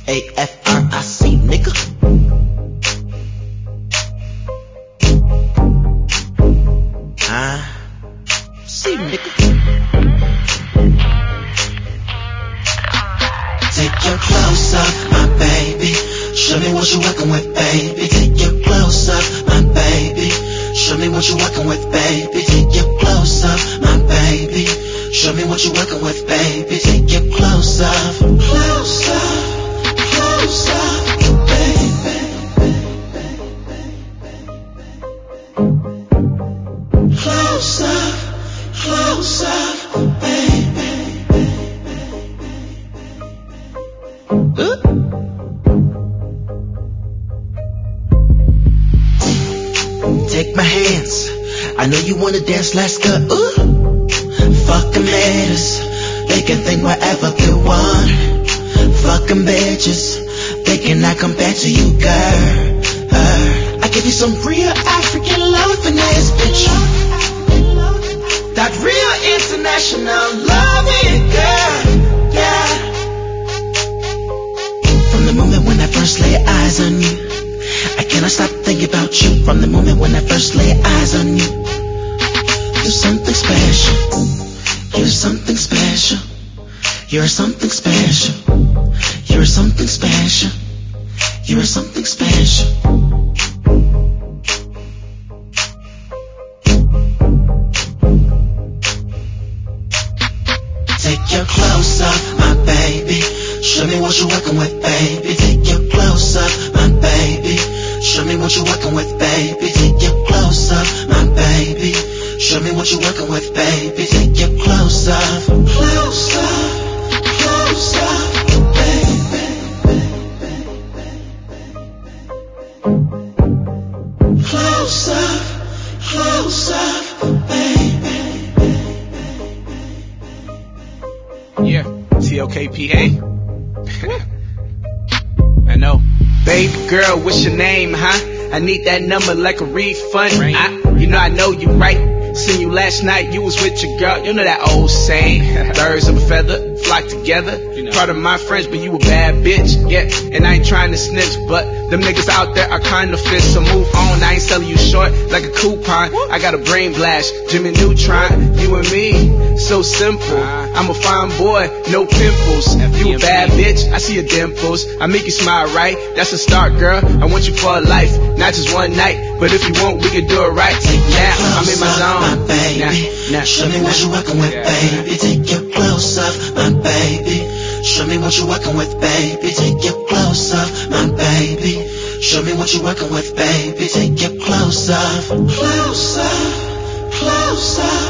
A-F-R-I-C, nigga. See, nigga. Take your clothes off, my baby. Show me what you working with, baby. Take your clothes off, my baby. Show me what you working with, baby. Take your clothes off, my baby. Show me what you working with, baby. Take your clothes off. Clothes off, clothes off, baby. Close up, baby. Take my hands. I know you wanna dance, let's go. Fucking haters, they can think whatever they want. Fucking bitches, they cannot compare to you, girl. I give you some real African love in this bitch. That real international loving, girl, yeah. From the moment when I first lay eyes on you, I cannot stop thinking about you. From the moment when I first lay eyes on you, you're something special. You're something special. You're something special. You're something special. You're something special. Take your clothes off, my baby. Show me what you working with, baby. Take your clothes off, my baby. Show me what you working with, baby. Take your clothes off, my baby. Show me what you working with, baby. Take your clothes off. Clothes off, clothes off, baby. Clothes off, baby. Yeah, TOKPA. I know. Baby girl, what's your name, huh? I need that number like a refund. I know you right. Seen you last night, you was with your girl. You know that old saying, birds of a feather flock together. Part of my friends, but you a bad bitch. Yeah, and I ain't trying to snitch, but them niggas out there are kind of fit. So move on, I ain't selling you short like a coupon. I got a brain blast, Jimmy Neutron. You and me, so simple. I'm a fine boy, no pimples. You a bad bitch, I see your dimples. I make you smile, right? That's a start, girl. I want you for a life, not just one night. But if you want, we can do it right. Now, I'm in my zone. My baby, nah. Show me what you working with, baby. Take your clothes off, my baby. Show me what you working with, baby. Take your clothes off, my baby. Show me what you working with, baby. Take your clothes off. Clothes off, clothes off.